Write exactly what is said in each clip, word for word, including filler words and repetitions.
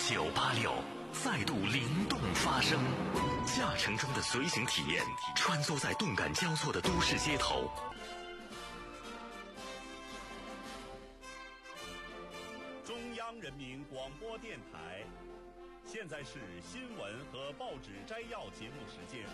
九八六再度灵动发生，驾乘中的随行体验，穿梭在动感交错的都市街头。 中央人民广播电台，现在是新闻和报纸摘要节目时间。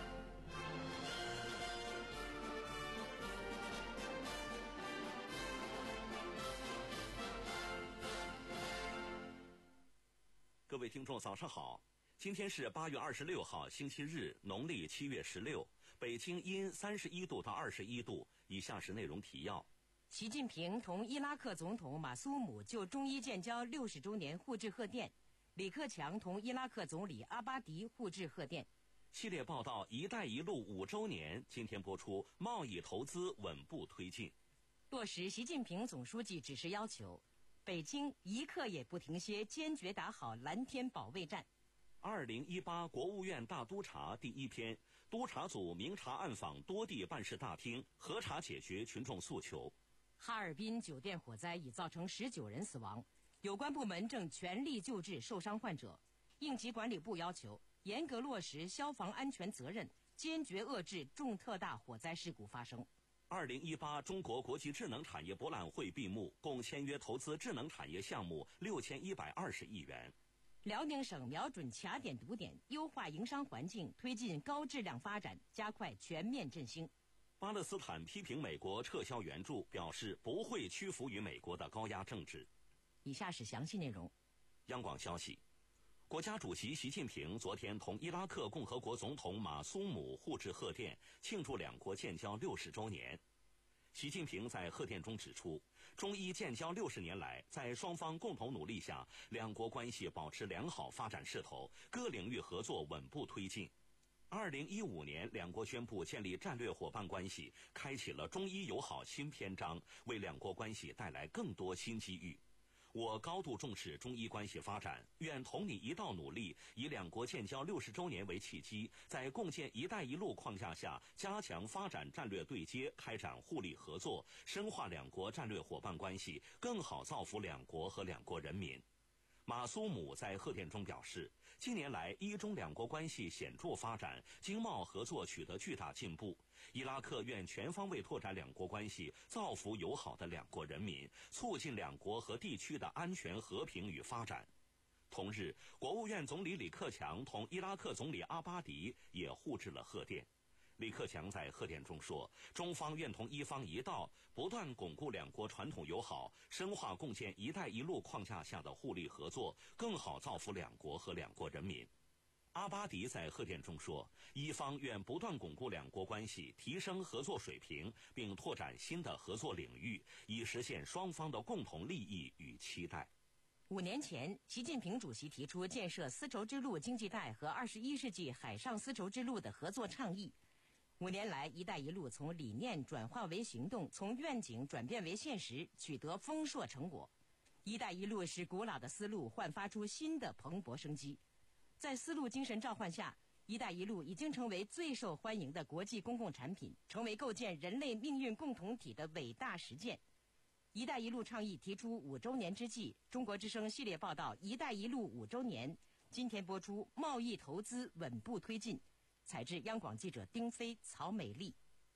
各位听众早上好，今天是八月二十六号星期日，农历七月十六，北京阴三十一度到二十一度。以下是内容提要： 习近平同伊拉克总统马苏姆就中伊建交六十周年互致贺电，李克强同伊拉克总理阿巴迪互致贺电。 系列报道“一带一路”五周年，今天播出。贸易投资稳步推进， 落实习近平总书记指示要求，北京一刻也不停歇，坚决打好蓝天保卫战。 二零一八国务院大督查第一篇，督查组明察暗访多地办事大厅，核查解决群众诉求。 哈尔滨酒店火灾已造成十九人死亡，有关部门正全力救治受伤患者。应急管理部要求严格落实消防安全责任，坚决遏制重特大火灾事故发生。 二零一八中国国际智能产业博览会闭幕，共签约投资智能产业项目六千一百二十亿元。 辽宁省瞄准卡点堵点，优化营商环境，推进高质量发展，加快全面振兴。 巴勒斯坦批评美国撤销援助，表示不会屈服于美国的高压政治。 以下是详细内容。 央广消息，国家主席习近平昨天同伊拉克共和国总统马苏姆互致贺电，庆祝两国建交六十周年。习近平在贺电中指出，中伊建交六十年来，在双方共同努力下，两国关系保持良好发展势头，各领域合作稳步推进。二零一五年，两国宣布建立战略伙伴关系，开启了中伊友好新篇章，为两国关系带来更多新机遇。我高度重视中伊关系发展，愿同你一道努力，以两国建交六十周年为契机，在共建“一带一路”框架下，加强发展战略对接，开展互利合作，深化两国战略伙伴关系，更好造福两国和两国人民。马苏姆在贺电中表示，近年来伊中两国关系显著发展，经贸合作取得巨大进步。伊拉克愿全方位拓展两国关系，造福友好的两国人民，促进两国和地区的安全和平与发展。同日，国务院总理李克强同伊拉克总理阿巴迪也互致了贺电。李克强在贺电中说，中方愿同伊方一道，不断巩固两国传统友好，深化共建“一带一路”框架下的互利合作，更好造福两国和两国人民。阿巴迪在贺电中说，伊方愿不断巩固两国关系，提升合作水平，并拓展新的合作领域，以实现双方的共同利益与期待。 五年前，习近平主席提出建设丝绸之路经济带和二十一世纪海上丝绸之路的合作倡议。五年来，“一带一路”从理念转化为行动，从愿景转变为现实，取得丰硕成果。“一带一路”使古老的丝路焕发出新的蓬勃生机。在丝路精神召唤下，“一带一路”已经成为最受欢迎的国际公共产品，成为构建人类命运共同体的伟大实践。“一带一路”倡议提出五周年之际，中国之声系列报道“一带一路”五周年，今天播出贸易投资稳步推进。采制央广记者丁飞、曹美丽。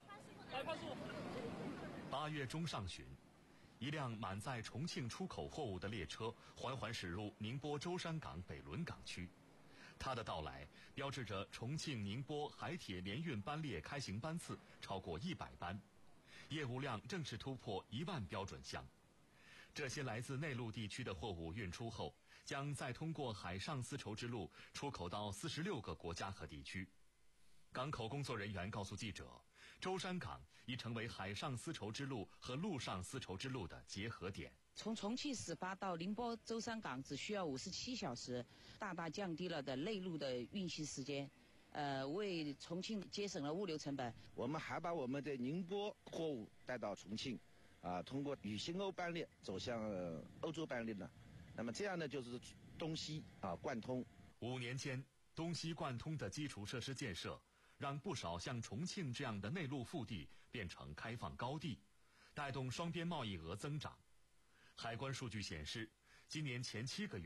八月中上旬，一辆满载重庆出口货物的列车缓缓驶入宁波舟山港北仑港区。它的到来标志着重庆宁波海铁联运班列开行班次超过一百班，业务量正式突破一万标准箱。这些来自内陆地区的货物运出后，将再通过海上丝绸之路出口到四十六个国家和地区。港口工作人员告诉记者，舟山港已成为海上丝绸之路和陆上丝绸之路的结合点。 从重庆始发到宁波舟山港只需要五十七小时，大大降低了的内陆的运行时间，呃，为重庆节省了物流成本。 我们还把我们的宁波货物带到重庆，啊，通过渝新欧班列走向、呃、欧洲班列了。那么这样呢，就是东西啊贯通。 五年间，东西贯通的基础设施建设，让不少像重庆这样的内陆腹地变成开放高地，带动双边贸易额增长。海关数据显示，今年前七个月，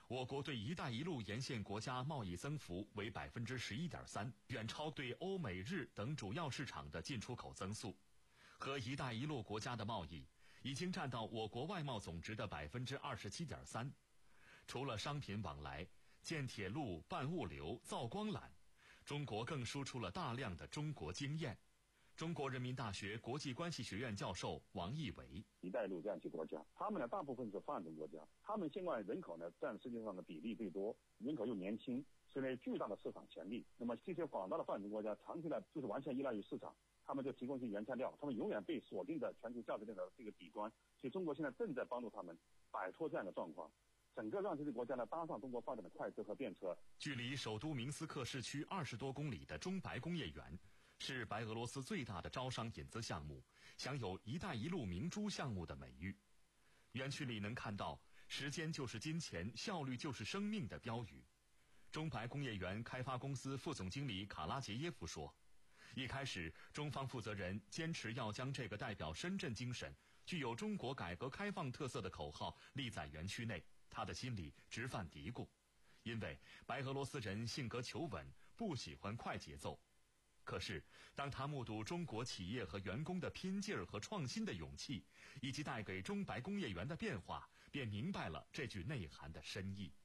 我国对“一带一路”沿线国家贸易增幅为百分之十一点三，远超对欧美日等主要市场的进出口增速。和“一带一路”国家的贸易已经占到我国外贸总值的百分之二十七点三。除了商品往来、建铁路、办物流、造光缆，中国更输出了大量的中国经验。中国人民大学国际关系学院教授王毅伟： 一带一路这样一些国家，他们呢大部分是发展中国家，他们现在人口呢占世界上的比例最多，人口又年轻，所以呢巨大的市场潜力。那么这些广大的发展中国家长期呢就是完全依赖于市场，他们就提供一些原材料，他们永远被锁定在全球价值链的这个底端。所以中国现在正在帮助他们摆脱这样的状况，整个让这些国家呢搭上中国发展的快车和便车。 距离首都明斯克市区二十多公里的中白工业园，是白俄罗斯最大的招商引资项目，享有“一带一路”明珠项目的美誉。园区里能看到“时间就是金钱，效率就是生命”的标语。中白工业园开发公司副总经理卡拉杰耶夫说，一开始中方负责人坚持要将这个代表深圳精神、具有中国改革开放特色的口号立在园区内，他的心里直犯嘀咕，因为白俄罗斯人性格求稳，不喜欢快节奏。可是当他目睹中国企业和员工的拼劲儿和创新的勇气，以及带给中白工业园的变化，便明白了这句内涵的深意。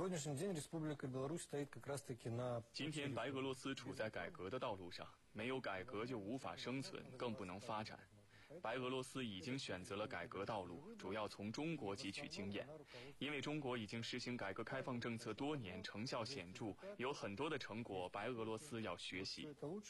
今天白俄罗斯处在改革的道路上，没有改革就无法生存，更不能发展。白俄罗斯已经选择了改革道路，主要从中国汲取经验，因为中国已经实行改革开放政策多年，成效显著，有很多的成果白俄罗斯要学习。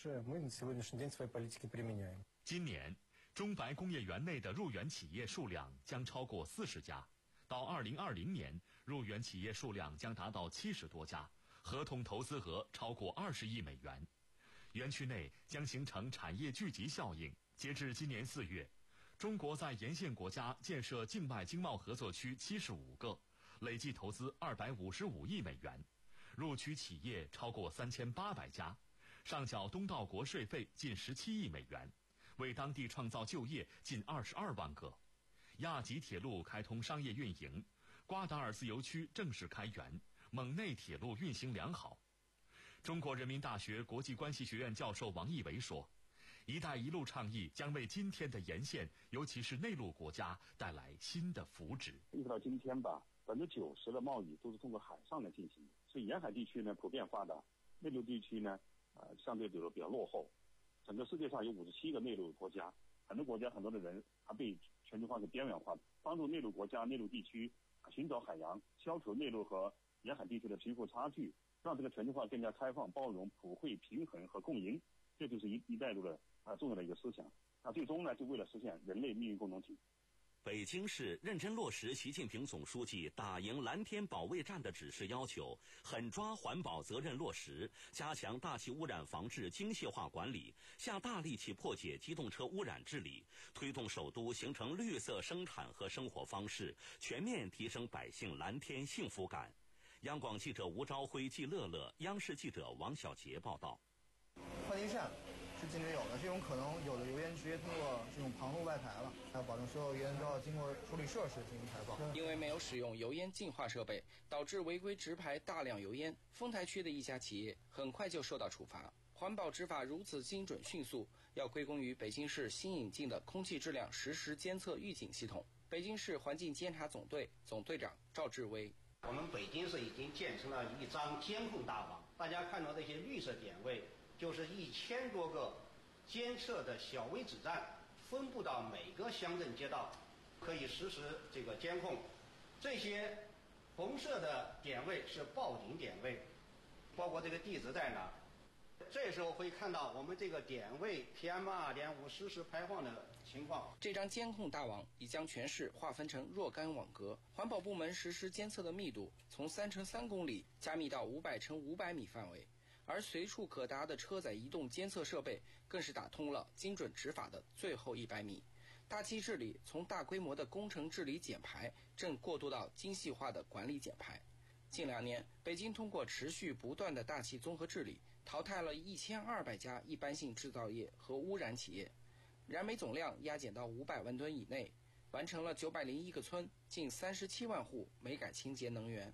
今年中白工业园内的入园企业数量将超过四十家，到二零二零年入园企业数量将达到七十多家，合同投资额超过二十亿美元。园区内将形成产业聚集效应。截至今年四月，中国在沿线国家建设境外经贸合作区七十五个，累计投资二百五十五亿美元，入区企业超过三千八百家，上缴东道国税费近十七亿美元，为当地创造就业近二十二万个。亚吉铁路开通商业运营，瓜达尔自由区正式开园，蒙内铁路运行良好。中国人民大学国际关系学院教授王毅伟说，一带一路倡议将为今天的沿线，尤其是内陆国家带来新的福祉。 一直到今天吧，百分之九十的贸易都是通过海上来进行的，所以沿海地区呢普遍发达，内陆地区呢，呃，相对比较比较落后。整个世界上有五十七个内陆国家，很多国家很多的人还被全球化给边缘化，帮助内陆国家、内陆地区寻找海洋，消除内陆和沿海地区的贫富差距，让这个全球化更加开放、包容、普惠、平衡和共赢。这就是一一带一路的啊重要的一个思想。那最终呢，就为了实现人类命运共同体。 北京市认真落实习近平总书记打赢蓝天保卫战的指示要求，狠抓环保责任落实，加强大气污染防治精细化管理，下大力气破解机动车污染治理，推动首都形成绿色生产和生活方式，全面提升百姓蓝天幸福感。央广记者吴朝辉、季乐乐，央视记者王小杰报道。 换电扇是禁止有的，这种可能有的油烟直接通过这种旁路外排了，要保证所有油烟都要经过处理设施进行排放。 因为没有使用油烟净化设备，导致违规直排大量油烟，丰台区的一家企业很快就受到处罚。环保执法如此精准迅速，要归功于北京市新引进的空气质量实时监测预警系统。北京市环境监察总队总队长赵志威： 我们北京市已经建成了一张监控大网，大家看到这些绿色点位，就是一千多个监测的小微子站，分布到每个乡镇街道，可以实时这个监控。这些红色的点位是报警点位，包括这个地址在哪，这时候会看到我们这个点位 P M 二点五 实时排放的情况。 这张监控大网已将全市划分成若干网格，环保部门实时监测的密度从三乘三公里加密到五百乘五百米范围。而随处可达的车载移动监测设备更是打通了精准执法的最后一百米。大气治理从大规模的工程治理减排正过渡到精细化的管理减排。近两年，北京通过持续不断的大气综合治理，淘汰了一千二百家一般性制造业和污染企业，燃煤总量压减到五百万吨以内，完成了九百零一个村近三十七万户煤改清洁能源。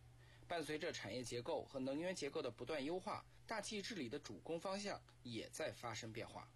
伴随着产业结构和能源结构的不断优化，大气治理的主攻方向也在发生变化。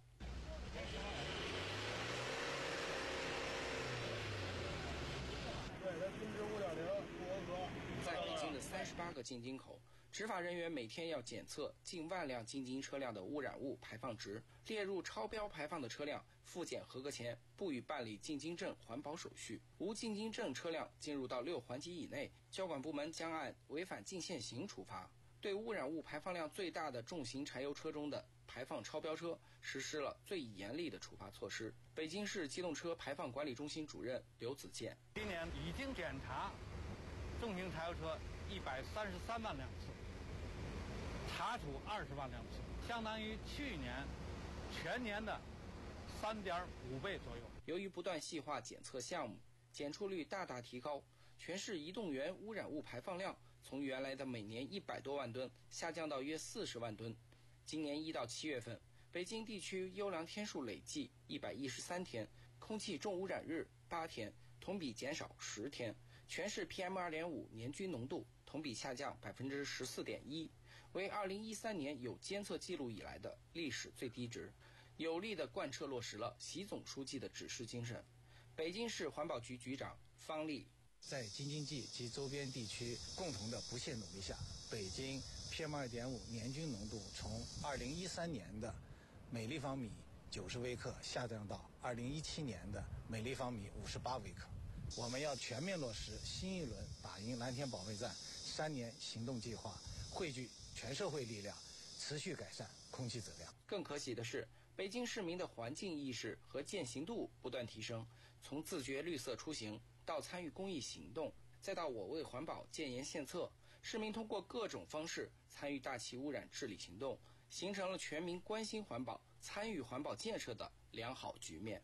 在北京的三十八个进京口，执法人员每天要检测近万辆进京车辆的污染物排放值，列入超标排放的车辆，复检合格前不予办理进京证环保手续。无进京证车辆进入到六环级以内，交管部门将按违反禁限行处罚。对污染物排放量最大的重型柴油车中的排放超标车实施了最严厉的处罚措施。北京市机动车排放管理中心主任刘子健： 今年已经检查重型柴油车一百三十三万辆次，查处二十万辆次，相当于去年全年的三点五倍左右。 由于不断细化检测项目，检出率大大提高，全市移动源污染物排放量从原来的每年一百多万吨下降到约四十万吨。今年一到七月份，北京地区优良天数累计一百一十三天，空气重污染日八天，同比减少十天。全市 P M 二点五 年均浓度同比下降百分之十四点一，为二零一三年有监测记录以来的历史最低值，有力地贯彻落实了习总书记的指示精神。北京市环保局局长方丽： 在京津冀及周边地区共同的不懈努力下，北京 P M 二点五 年均浓度从二零一三年的每立方米九十微克下降到二零一七年的每立方米五十八微克。我们要全面落实新一轮打赢蓝天保卫战三年行动计划，汇聚全社会力量，持续改善空气质量。 更可喜的是，北京市民的环境意识和践行度不断提升，从自觉绿色出行到参与公益行动，再到我为环保建言献策，市民通过各种方式参与大气污染治理行动，形成了全民关心环保、参与环保建设的良好局面。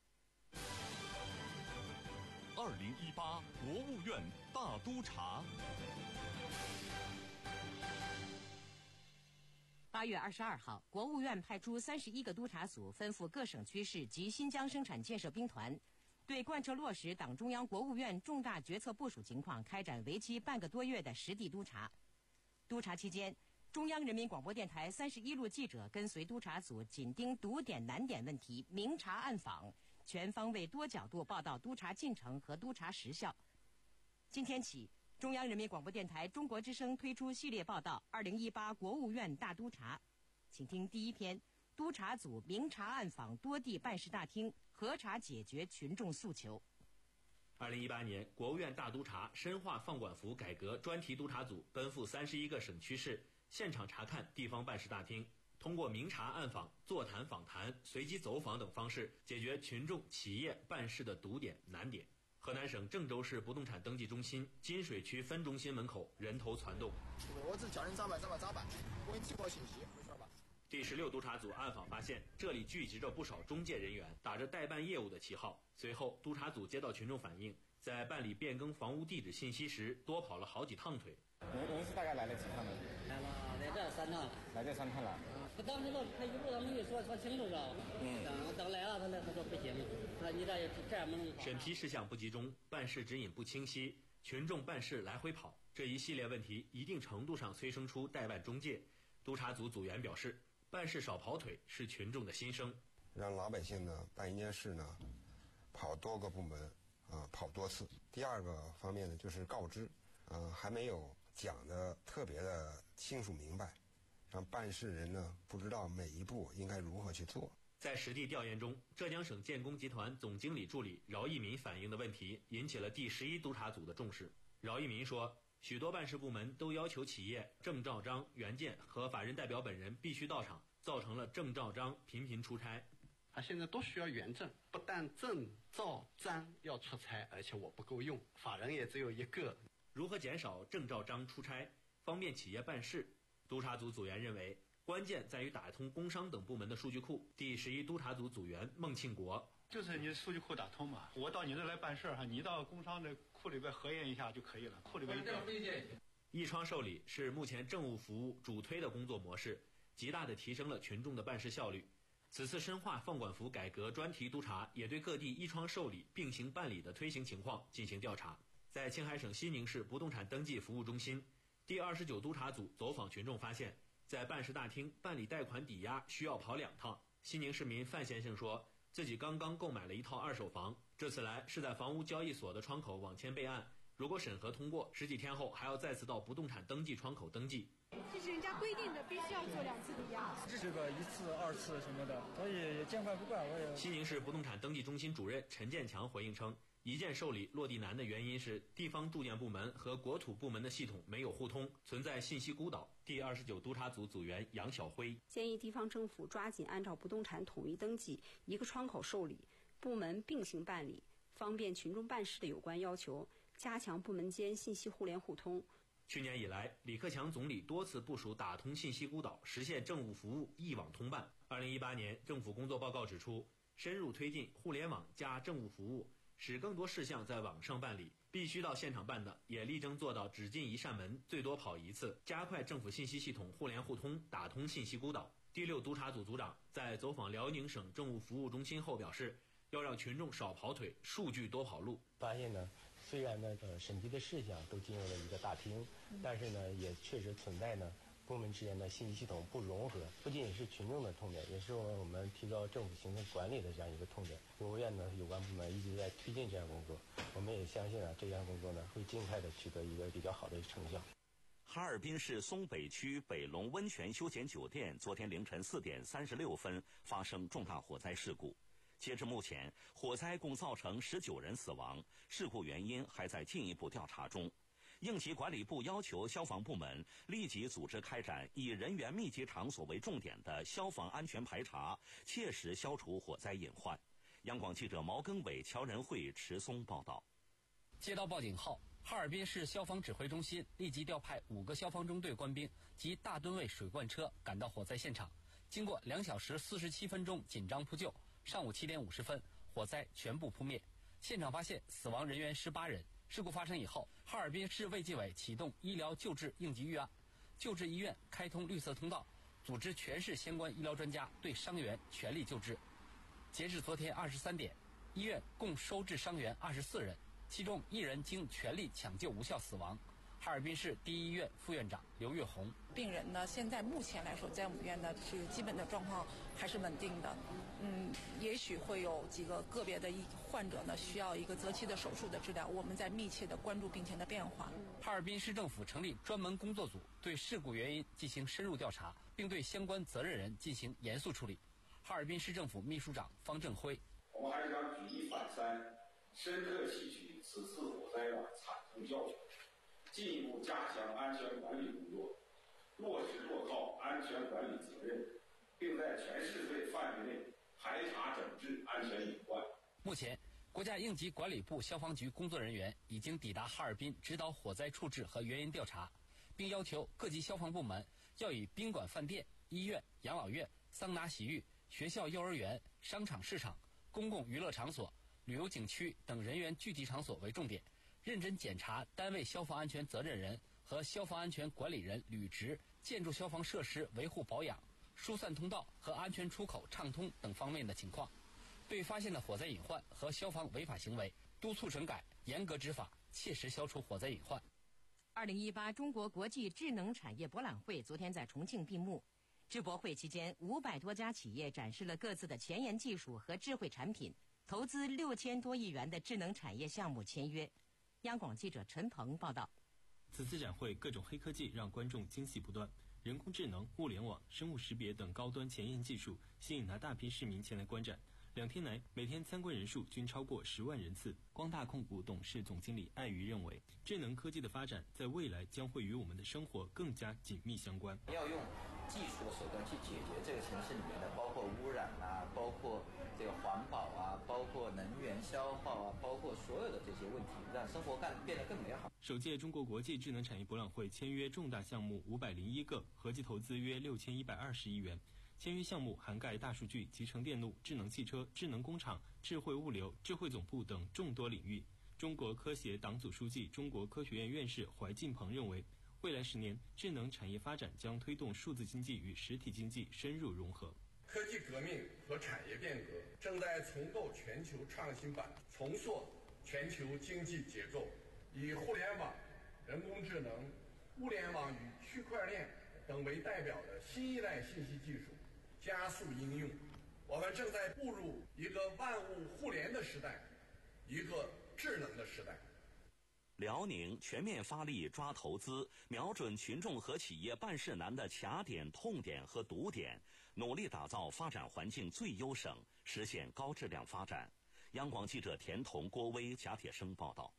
二零一八国务院大督查。 八月二十二号，国务院派出三十一个督查组，吩咐各省区市及新疆生产建设兵团，对贯彻落实党中央、国务院重大决策部署情况开展为期半个多月的实地督查。督查期间，中央人民广播电台三十一路记者跟随督查组紧盯堵点难点问题，明察暗访，全方位多角度报道督查进程和督查实效。今天起，中央人民广播电台中国之声推出系列报道二零一八国务院大督查，请听第一篇：督查组明察暗访多地办事大厅，核查解决群众诉求。 二零一八年，国务院大督查深化放管服改革专题督查组奔赴三十一个省区市，现场查看地方办事大厅，通过明察暗访、座谈访谈、随机走访等方式，解决群众、企业办事的堵点难点。河南省郑州市不动产登记中心金水区分中心门口人头攒动。 我只叫人咋办咋办咋办，我给你提供信息，没事吧？ 第十六督查组暗访发现，这里聚集着不少中介人员，打着代办业务的旗号。随后，督查组接到群众反映，在办理变更房屋地址信息时，多跑了好几趟腿。 您您是大概来了几趟呢？ 来了，来这三趟。 来这三趟了。 他当时都他一路他没有说说清楚知道吧？嗯。等等来了，他那他说不行，他你这这样不能跑。 审批事项不集中，办事指引不清晰，群众办事来回跑，这一系列问题一定程度上催生出代办中介。督查组组员表示，办事少跑腿是群众的心声。 让老百姓呢办一件事呢，跑多个部门啊，跑多次。第二个方面呢，就是告知，啊，还没有讲的特别的清楚明白，让办事人呢不知道每一步应该如何去做。 在实地调研中，浙江省建工集团总经理助理饶一民反映的问题引起了第十一督查组的重视。饶一民说，许多办事部门都要求企业证照章、原件和法人代表本人必须到场，造成了证照章频频出差。 他现在都需要原证，不但证照章要出差，而且我不够用，法人也只有一个。 如何减少证照章出差，方便企业办事？督查组组员认为，关键在于打通工商等部门的数据库。第十一督查组组员孟庆国： 就是你数据库打通嘛，我到你这来办事哈，你到工商的库里边核验一下就可以了，库里边一调。 一窗受理是目前政务服务主推的工作模式，极大地提升了群众的办事效率。此次深化放管服改革专题督查，也对各地一窗受理并行办理的推行情况进行调查。在青海省西宁市不动产登记服务中心， 第二十九督察组走访群众发现，在办事大厅办理贷款抵押需要跑两趟。西宁市民范先生说，自己刚刚购买了一套二手房，这次来是在房屋交易所的窗口网签备案，如果审核通过，十几天后还要再次到不动产登记窗口登记。 这是人家规定的，必须要做两次抵押。 这个一次、二次什么的，所以也见怪不怪。我也。 西宁市不动产登记中心主任陈建强回应称，一建受理落地难的原因是地方住建部门和国土部门的系统没有互通，存在信息孤岛。第二十九督察组组员杨晓辉建议地方政府抓紧按照不动产统一登记、一个窗口受理、部门并行办理、方便群众办事的有关要求，加强部门间信息互联互通。 去年以来，李克强总理多次部署打通信息孤岛，实现政务服务一网通办。二零一八年政府工作报告指出，深入推进互联网加政务服务，使更多事项在网上办理，必须到现场办的也力争做到只进一扇门，最多跑一次，加快政府信息系统互联互通，打通信息孤岛。第六督察组组长在走访辽宁省政务服务中心后表示，要让群众少跑腿，数据多跑路。 发现呢，虽然呢呃审批的事项都进入了一个大厅，但是呢也确实存在呢部门之间的信息系统不融合，不仅仅是群众的痛点，也是我们提高政府行政管理的这样一个痛点。国务院呢有关部门一直在推进这项工作，我们也相信啊这项工作呢会尽快的取得一个比较好的成效。 哈尔滨市松北区北龙温泉休闲酒店昨天凌晨四点三十六分发生重大火灾事故。截至目前，火灾共造成十九人死亡，事故原因还在进一步调查中。应急管理部要求消防部门立即组织开展以人员密集场所为重点的消防安全排查，切实消除火灾隐患。央广记者毛根伟、乔仁慧、池松报道。 接到报警后，哈尔滨市消防指挥中心立即调派五个消防中队官兵及大吨位水罐车赶到火灾现场。经过两小时四十七分钟紧张扑救，上午七点五十分，火灾全部扑灭。现场发现死亡人员十八人。事故发生以后，哈尔滨市卫计委启动医疗救治应急预案，救治医院开通绿色通道，组织全市相关医疗专家对伤员全力救治。截至昨天二十三点，医院共收治伤员二十四人，其中一人经全力抢救无效死亡。哈尔滨市第一医院副院长刘月红， 病人呢，现在目前来说，在我们院呢是基本的状况还是稳定的，嗯，也许会有几个个别的患者呢需要一个择期的手术的治疗，我们在密切的关注病情的变化。 哈尔滨市政府成立专门工作组，对事故原因进行深入调查，并对相关责任人进行严肃处理。哈尔滨市政府秘书长方正辉， 我们还是要举一反三，深刻吸取此次火灾的惨痛教训，进一步加强安全管理工作，落实落靠安全管理责任，并在全市队范围内排查整治安全隐患。 目前，国家应急管理部消防局工作人员已经抵达哈尔滨指导火灾处置和原因调查，并要求各级消防部门要以宾馆、饭店、医院、养老院、桑拿洗浴、学校、幼儿园、商场、市场、公共娱乐场所、旅游景区等人员聚集场所为重点，认真检查单位消防安全责任人和消防安全管理人履职、建筑消防设施维护保养、疏散通道和安全出口畅通等方面的情况，对发现的火灾隐患和消防违法行为督促整改，严格执法，切实消除火灾隐患。 二零一八中国国际智能产业博览会昨天在重庆闭幕。智博会期间，五百多家企业展示了各自的前沿技术和智慧产品，投资六千多亿元的智能产业项目签约。央广记者陈鹏报道。 此次展会各种黑科技让观众惊喜不断，人工智能、物联网、生物识别等高端前沿技术吸引了大批市民前来观展。两天来，每天参观人数均超过十万人次。光大控股董事总经理艾瑜认为，智能科技的发展在未来将会与我们的生活更加紧密相关。 要用技术的手段去解决这个城市里面的，包括污染啊，包括这个环保啊，包括能源消耗啊，包括所有的这些问题，让生活干变得更美好。 首届中国国际智能产业博览会签约重大项目五百零一个，合计投资约六千一百二十亿元。签约项目涵盖大数据、集成电路、智能汽车、智能工厂、智慧物流、智慧总部等众多领域。中国科协党组书记、中国科学院院士怀进鹏认为，未来十年智能产业发展将推动数字经济与实体经济深入融合。 科技革命和产业变革正在重构全球创新版，重塑全球经济结构，以互联网、人工智能、 物联网与区块链等为代表的新一代信息技术加速应用。我们正在步入一个万物互联的时代，一个智能的时代。 辽宁全面发力抓投资，瞄准群众和企业办事难的卡点、痛点和堵点，努力打造发展环境最优省，实现高质量发展。央广记者田彤、郭威、贾铁生报道。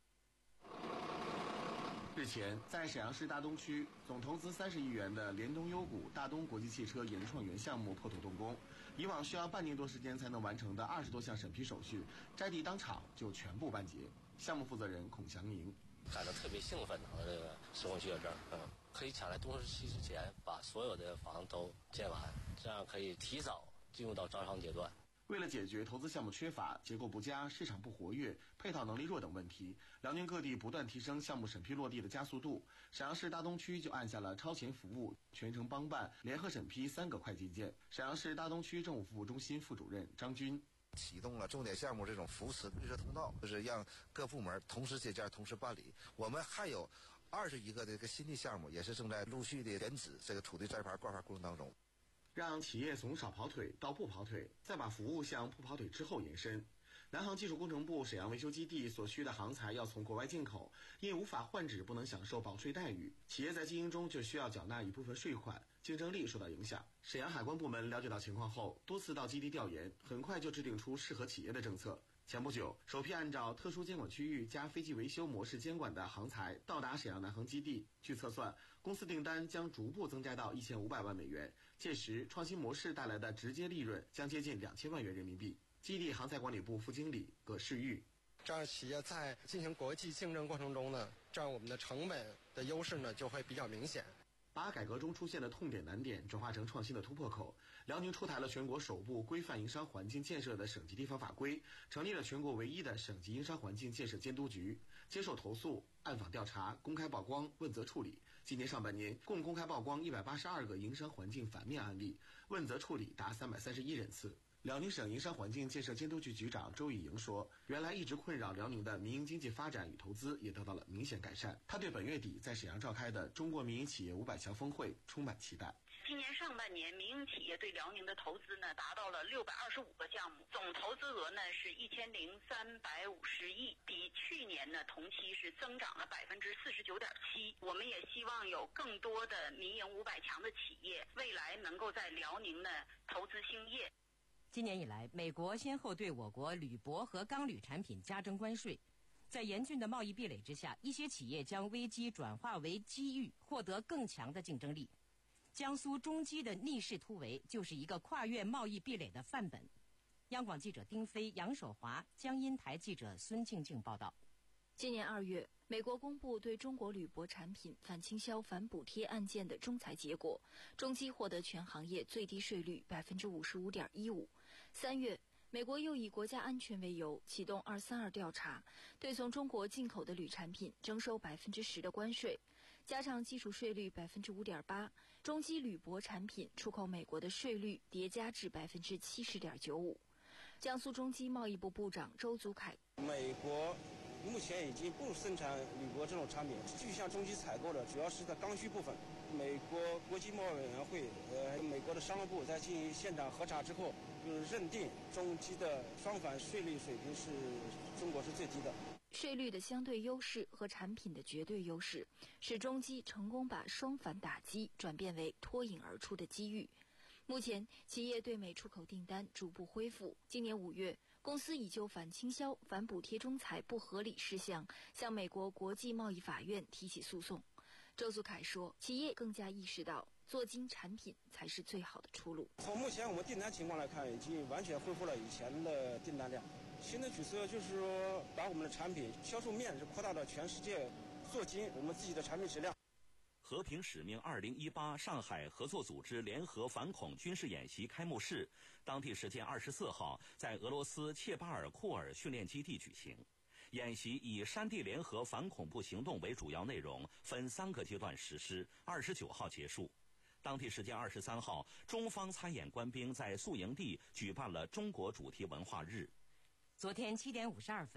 日前，在沈阳市大东区，总投资三十亿元的联东优谷大东国际汽车研创园项目破土动工。以往需要半年多时间才能完成的二十多项审批手续，摘地当场就全部办结。项目负责人孔祥宁。 感到特别兴奋和这个施工许可证，嗯，可以抢在冬至期之前把所有的房都建完，这样可以提早进入到招商阶段。 为了解决投资项目缺乏、结构不佳、市场不活跃、配套能力弱等问题，辽宁各地不断提升项目审批落地的加速度。沈阳市大东区就按下了超前服务、全程帮办、联合审批三个快捷键。沈阳市大东区政务服务中心副主任张军。 启动了重点项目这种扶持绿色通道，就是让各部门同时接件、同时办理。我们还有二十一个这个新的项目，也是正在陆续的选址这个土地摘牌挂牌过程当中。 让企业从少跑腿到不跑腿，再把服务向不跑腿之后延伸。南航技术工程部沈阳维修基地所需的航材要从国外进口，因无法换址，不能享受保税待遇，企业在经营中就需要缴纳一部分税款，竞争力受到影响。沈阳海关部门了解到情况后，多次到基地调研，很快就制定出适合企业的政策。前不久，首批按照特殊监管区域加飞机维修模式监管的航材到达沈阳南航基地。据测算，公司订单将逐步增加到一千五百万美元，届时创新模式带来的直接利润将接近两千万元人民币。基地航材管理部副经理葛世玉， 这样企业在进行国际竞争过程中呢，这样我们的成本的优势呢就会比较明显。 把改革中出现的痛点难点转化成创新的突破口，辽宁出台了全国首部规范营商环境建设的省级地方法规，成立了全国唯一的省级营商环境建设监督局，接受投诉、暗访调查、公开曝光、问责处理。今年上半年共公开曝光一百八十二个营商环境反面案例，问责处理达三百三十一人次。辽宁省营商环境建设监督局局长周以莹说，原来一直困扰辽宁的民营经济发展与投资也得到了明显改善。他对本月底在沈阳召开的中国民营企业五百强峰会充满期待。 今年上半年，民营企业对辽宁的投资呢达到了六百二十五个项目，总投资额呢是一千零三百五十亿，比去年呢同期是增长了百分之四十九点七。我们也希望有更多的民营五百强的企业，未来能够在辽宁呢投资兴业。 今年以来，美国先后对我国铝箔和钢铝产品加征关税，在严峻的贸易壁垒之下，一些企业将危机转化为机遇，获得更强的竞争力。江苏中基的逆势突围就是一个跨越贸易壁垒的范本。央广记者丁飞、杨守华，江阴台记者孙静静报道。 今年二月，美国公布对中国铝箔产品反倾销、反补贴案件的仲裁结果，中基获得全行业最低税率百分之五十五点一五。三月，美国又以国家安全为由启动二三二调查，对从中国进口的铝产品征收百分之十的关税，加上基础税率百分之五点八，中基铝箔产品出口美国的税率叠加至百分之七十点九五。江苏中基贸易部部长周祖凯， 美国目前已经不生产铝箔这种产品，继续向中基采购的主要是在刚需部分。美国国际贸易委员会、呃，美国的商务部在进行现场核查之后，就是认定中基的双反税率水平是中国是最低的。 税率的相对优势和产品的绝对优势，使中基成功把双反打击转变为脱颖而出的机遇。目前，企业对美出口订单逐步恢复。今年五月，公司已就反倾销、反补贴仲裁不合理事项向美国国际贸易法院提起诉讼。周祖凯说，企业更加意识到做精产品才是最好的出路。 从目前我们订单情况来看，已经完全恢复了以前的订单量。新的举措就是说，把我们的产品销售面是扩大到全世界，做精我们自己的产品质量。 和平使命二零一八上海合作组织联合反恐军事演习开幕式，当地时间二十四号在俄罗斯切巴尔库尔训练基地举行。演习以山地联合反恐怖行动为主要内容，分三个阶段实施，二十九号结束。当地时间二十三号，中方参演官兵在宿营地举办了中国主题文化日。 昨天七点五十二分，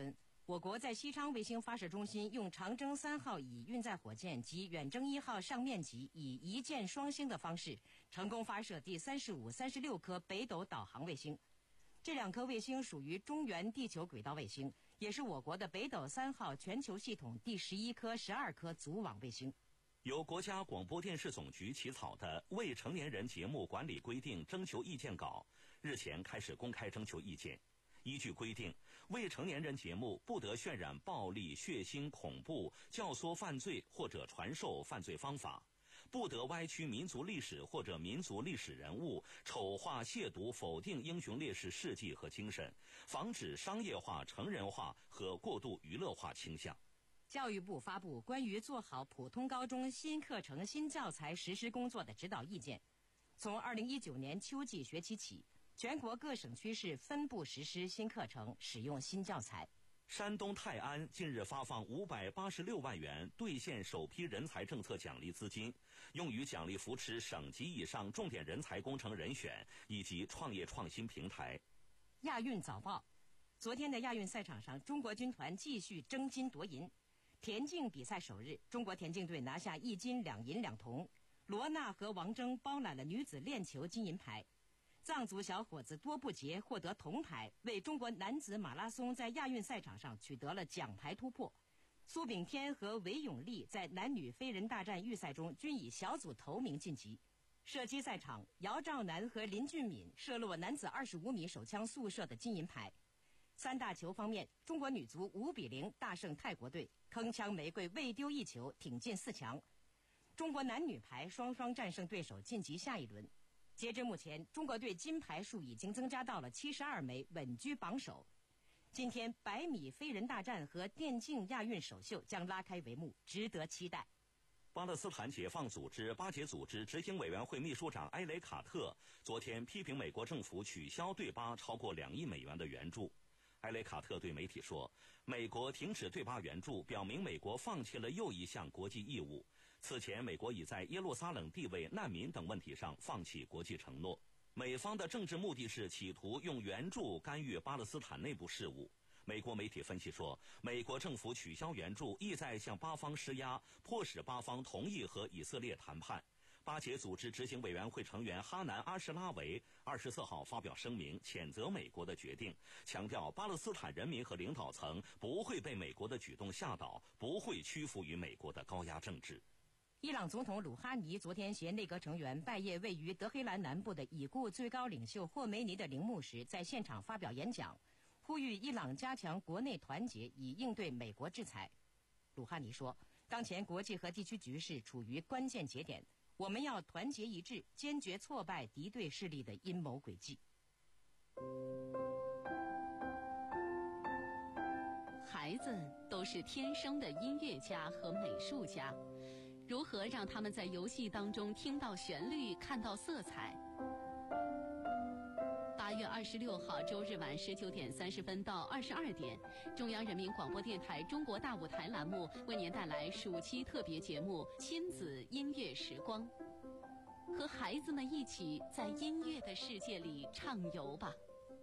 我国在西昌卫星发射中心用长征三号乙运载火箭及远征一号上面级以一箭双星的方式，成功发射第三十五、三十六颗北斗导航卫星。这两颗卫星属于中原地球轨道卫星，也是我国的北斗三号全球系统第十一颗、十二颗组网卫星。 由国家广播电视总局起草的《未成年人节目管理规定》征求意见稿日前开始公开征求意见。依据规定，未成年人节目不得渲染暴力、血腥、恐怖、教唆犯罪或者传授犯罪方法，不得歪曲民族历史或者民族历史人物，丑化、亵渎、否定英雄烈士事迹和精神，防止商业化、成人化和过度娱乐化倾向。 教育部发布关于做好普通高中新课程新教材实施工作的指导意见，从二零一九年秋季学期起，全国各省区市分步实施新课程，使用新教材。 山东泰安近日发放五百八十六万元兑现首批人才政策奖励资金，用于奖励扶持省级以上重点人才工程人选以及创业创新平台。 亚运早报，昨天的亚运赛场上，中国军团继续争金夺银。田径比赛首日，中国田径队拿下一金两银两铜，罗娜和王铮包揽了女子链球金银牌。藏族小伙子多布杰获得铜牌，为中国男子马拉松在亚运赛场上取得了奖牌突破。苏炳添和韦永利在男女飞人大战预赛中均以小组头名晋级。射击赛场，姚兆南和林俊敏射落男子二十五米手枪速射的金银牌。三大球方面，中国女足五比零大胜泰国队，铿锵玫瑰未丢一球，挺进四强。中国男女排双双战胜对手，晋级下一轮。截至目前，中国队金牌数已经增加到了七十二枚，稳居榜首。今天，百米飞人大战和电竞亚运首秀将拉开帷幕，值得期待。 巴勒斯坦解放组织巴解组织执行委员会秘书长埃雷卡特昨天批评美国政府取消对巴超过两亿美元的援助。埃雷卡特对媒体说，美国停止对巴援助，表明美国放弃了又一项国际义务。此前，美国已在耶路撒冷地位、难民等问题上放弃国际承诺。美方的政治目的是企图用援助干预巴勒斯坦内部事务。美国媒体分析说，美国政府取消援助，意在向巴方施压，迫使巴方同意和以色列谈判。巴解组织执行委员会成员哈南阿什拉维二十四号发表声明，谴责美国的决定，强调巴勒斯坦人民和领导层不会被美国的举动吓倒，不会屈服于美国的高压政治。 伊朗总统鲁哈尼昨天携内阁成员拜谒位于德黑兰南部的已故最高领袖霍梅尼的陵墓时，在现场发表演讲，呼吁伊朗加强国内团结，以应对美国制裁。鲁哈尼说，当前国际和地区局势处于关键节点，我们要团结一致，坚决挫败敌对势力的阴谋诡计。 孩子都是天生的音乐家和美术家，如何让他们在游戏当中听到旋律，看到色彩？八月二十六号周日晚十九点三十分到二十二点，中央人民广播电台中国大舞台栏目为您带来暑期特别节目《亲子音乐时光》，和孩子们一起在音乐的世界里畅游吧。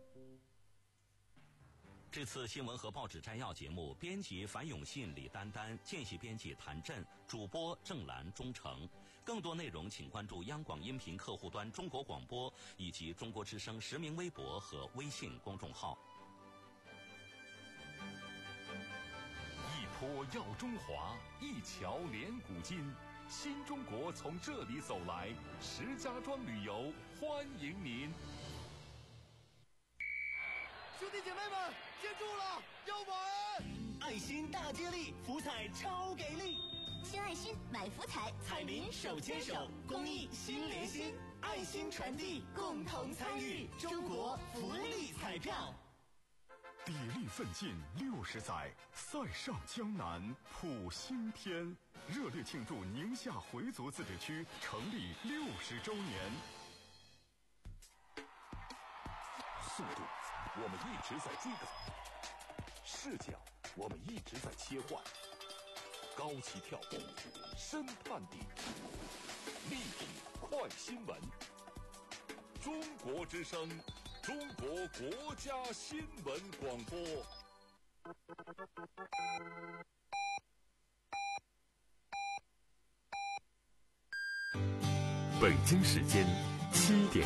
这次新闻和报纸摘要节目，编辑樊永信、李丹丹，见习编辑谭震，主播郑兰、钟诚。更多内容请关注央广音频客户端中国广播以及中国之声实名微博和微信公众号。 一坡耀中华，一桥连古今，新中国从这里走来，石家庄旅游欢迎您。 兄弟姐妹们，接住了，要玩！ 爱心大接力，福彩超给力！ 新爱心买福彩， 彩民手牵手，公益心连心，爱心传递，共同参与中国福利彩票。 砥砺奋进六十载，塞上江南谱新篇。热烈庆祝宁夏回族自治区成立六十周年。 速度，我们一直在追赶；视角，我们一直在切换。高起跳步，深探底，立体快新闻。中国之声，中国国家新闻广播。 北京时间七点